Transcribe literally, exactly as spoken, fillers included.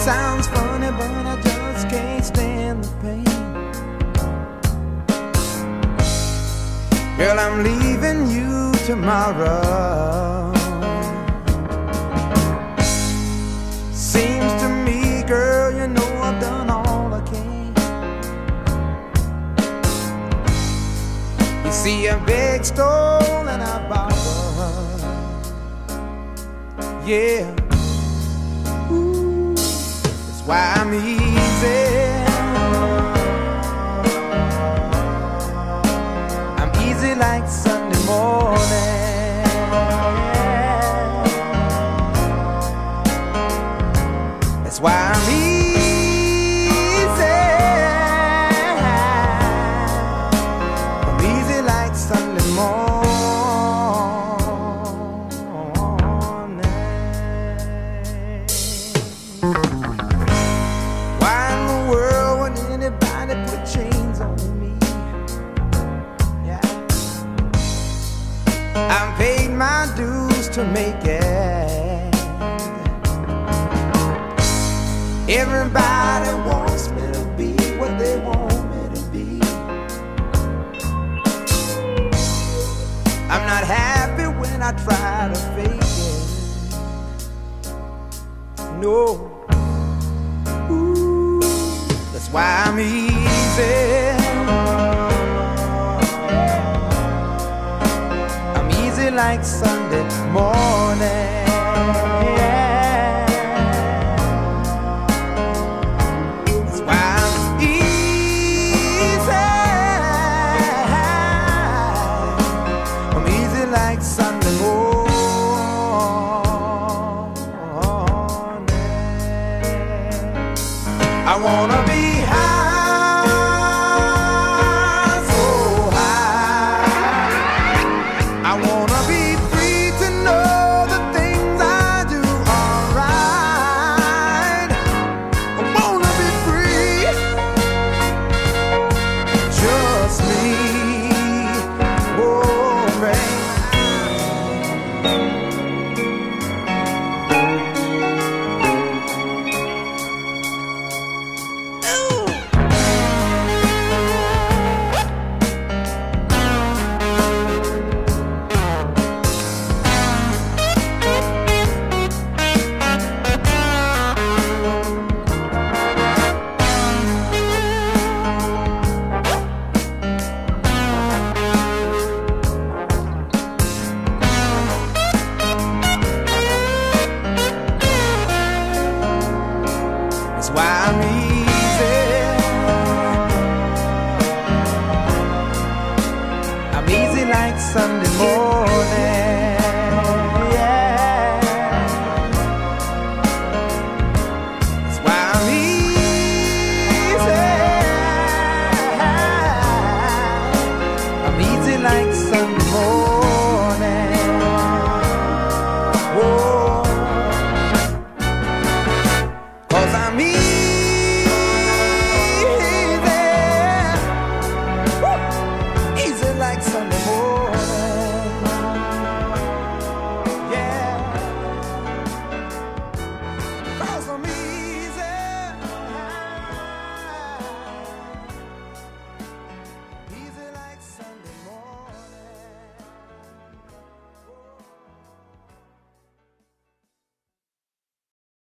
sounds funny, but I just can't stand the pain. Girl, I'm leaving you tomorrow. Seems to me, girl, you know I've done all I can. You see, I beg, stole, and I borrowed. Yeah. Ooh, that's why I'm easy. I'm easy like Sunday morning. That's why I'm easy. I'm easy like Sunday morning. Why in the world would anybody put chains on me? Yeah. I've paid my dues to make it. Everybody wants me to be what they want me to be. I'm not happy when I try to fake it. No. Ooh, that's why I'm easy. I'm easy like Sunday morning. Like Sunday morning, I wanna be